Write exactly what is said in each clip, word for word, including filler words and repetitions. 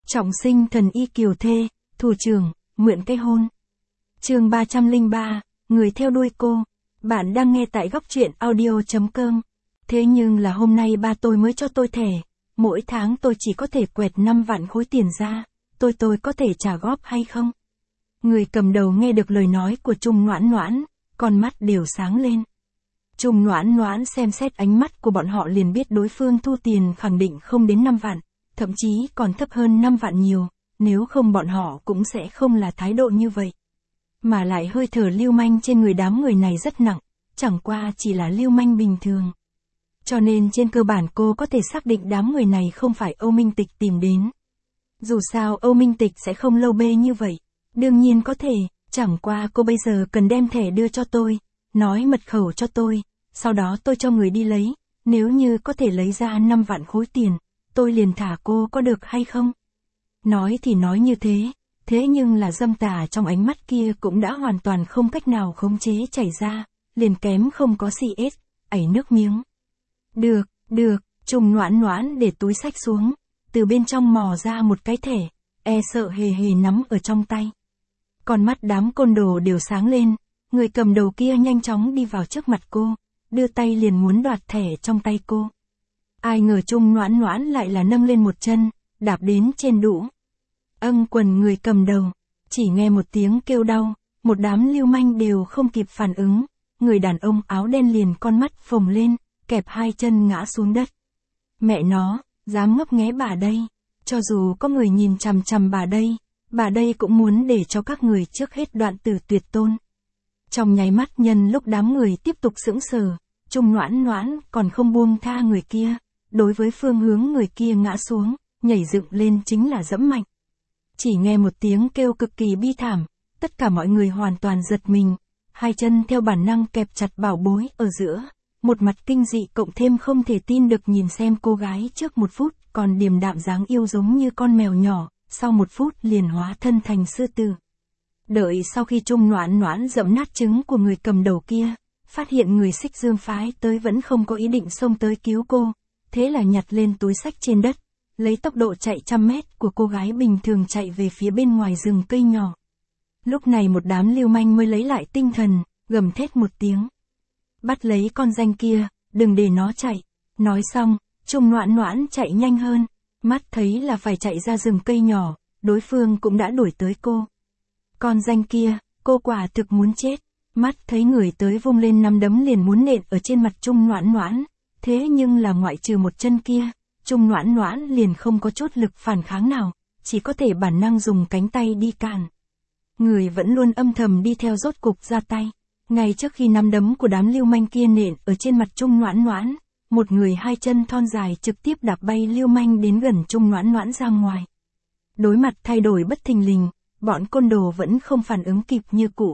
Trọng sinh thần y kiều thê, thủ trưởng, mượn cái hôn. Chương ba trăm lẻ ba, người theo đuôi cô. Bạn đang nghe tại góc truyện audio.com. Thế nhưng là hôm nay ba tôi mới cho tôi thẻ. Mỗi tháng tôi chỉ có thể quẹt năm vạn khối tiền ra. Tôi tôi có thể trả góp hay không? Người cầm đầu nghe được lời nói của Trung Noãn Noãn, con mắt đều sáng lên. Trung Noãn Noãn xem xét ánh mắt của bọn họ liền biết đối phương thu tiền khẳng định không đến năm vạn, thậm chí còn thấp hơn năm vạn nhiều, nếu không bọn họ cũng sẽ không là thái độ như vậy. Mà lại hơi thở lưu manh trên người đám người này rất nặng, chẳng qua chỉ là lưu manh bình thường. Cho nên trên cơ bản cô có thể xác định đám người này không phải Âu Minh Tịch tìm đến. Dù sao Âu Minh Tịch sẽ không lâu bê như vậy. Đương nhiên có thể, chẳng qua cô bây giờ cần đem thẻ đưa cho tôi, nói mật khẩu cho tôi, sau đó tôi cho người đi lấy, nếu như có thể lấy ra năm vạn khối tiền, tôi liền thả cô có được hay không? Nói thì nói như thế, thế nhưng là dâm tà trong ánh mắt kia cũng đã hoàn toàn không cách nào khống chế chảy ra, liền kém không có xê ét, ảy nước miếng. Được, được, Trung Noãn Noãn để túi xách xuống, từ bên trong mò ra một cái thẻ, e sợ hề hề nắm ở trong tay. Con mắt đám côn đồ đều sáng lên, người cầm đầu kia nhanh chóng đi vào trước mặt cô, đưa tay liền muốn đoạt thẻ trong tay cô. Ai ngờ Trung Noãn Noãn lại là nâng lên một chân, đạp đến trên đũa. Âng quần người cầm đầu, chỉ nghe một tiếng kêu đau, một đám lưu manh đều không kịp phản ứng, người đàn ông áo đen liền con mắt phồng lên, kẹp hai chân ngã xuống đất. Mẹ nó, dám ngấp nghé bà đây, cho dù có người nhìn chằm chằm bà đây, bà đây cũng muốn để cho các người trước hết đoạn tử tuyệt tôn. Trong nháy mắt nhân lúc đám người tiếp tục sững sờ, Trung Noãn Noãn còn không buông tha người kia, đối với phương hướng người kia ngã xuống, nhảy dựng lên chính là dẫm mạnh. Chỉ nghe một tiếng kêu cực kỳ bi thảm, tất cả mọi người hoàn toàn giật mình, hai chân theo bản năng kẹp chặt bảo bối ở giữa, một mặt kinh dị cộng thêm không thể tin được nhìn xem cô gái trước một phút còn điềm đạm dáng yêu giống như con mèo nhỏ, sau một phút liền hóa thân thành sư tử. Đợi sau khi Trung Noãn Noãn dẫm nát trứng của người cầm đầu kia, phát hiện người Xích Dương phái tới vẫn không có ý định xông tới cứu cô, thế là nhặt lên túi xách trên đất, lấy tốc độ chạy trăm mét của cô gái bình thường chạy về phía bên ngoài rừng cây nhỏ. Lúc này một đám lưu manh mới lấy lại tinh thần, gầm thét một tiếng. Bắt lấy con danh kia, đừng để nó chạy. Nói xong, Trung Noãn Noãn chạy nhanh hơn, mắt thấy là phải chạy ra rừng cây nhỏ, đối phương cũng đã đuổi tới cô. Con danh kia, cô quả thực muốn chết, mắt thấy người tới vung lên nắm đấm liền muốn nện ở trên mặt Trung Noãn Noãn, thế nhưng là ngoại trừ một chân kia, Trung Noãn Noãn liền không có chút lực phản kháng nào, chỉ có thể bản năng dùng cánh tay đi cản. Người vẫn luôn âm thầm đi theo rốt cục ra tay, ngay trước khi nắm đấm của đám lưu manh kia nện ở trên mặt Trung Noãn Noãn, một người hai chân thon dài trực tiếp đạp bay lưu manh đến gần Trung Noãn Noãn ra ngoài. Đối mặt thay đổi bất thình lình, bọn côn đồ vẫn không phản ứng kịp như cũ.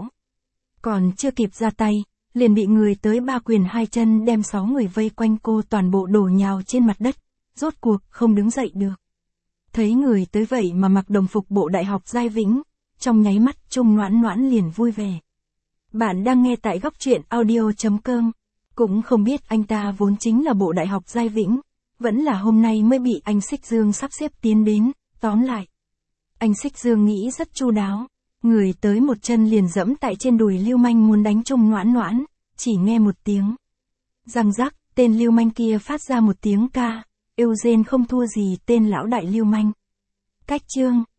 Còn chưa kịp ra tay, liền bị người tới ba quyền hai chân đem sáu người vây quanh cô toàn bộ đổ nhào trên mặt đất, rốt cuộc không đứng dậy được. Thấy người tới vậy mà mặc đồng phục bộ đại học Giai Vĩnh, trong nháy mắt Trung Noãn Noãn liền vui vẻ. Bạn đang nghe tại góc truyện audio.com, cũng không biết anh ta vốn chính là bộ đại học Giai Vĩnh, vẫn là hôm nay mới bị anh Xích Dương sắp xếp tiến đến, tóm lại. Anh Xích Dương nghĩ rất chu đáo, người tới một chân liền dẫm tại trên đùi lưu manh muốn đánh Trung Noãn Noãn, chỉ nghe một tiếng. Răng rắc, tên lưu manh kia phát ra một tiếng ca, Eugene không thua gì tên lão đại lưu manh. Cách chương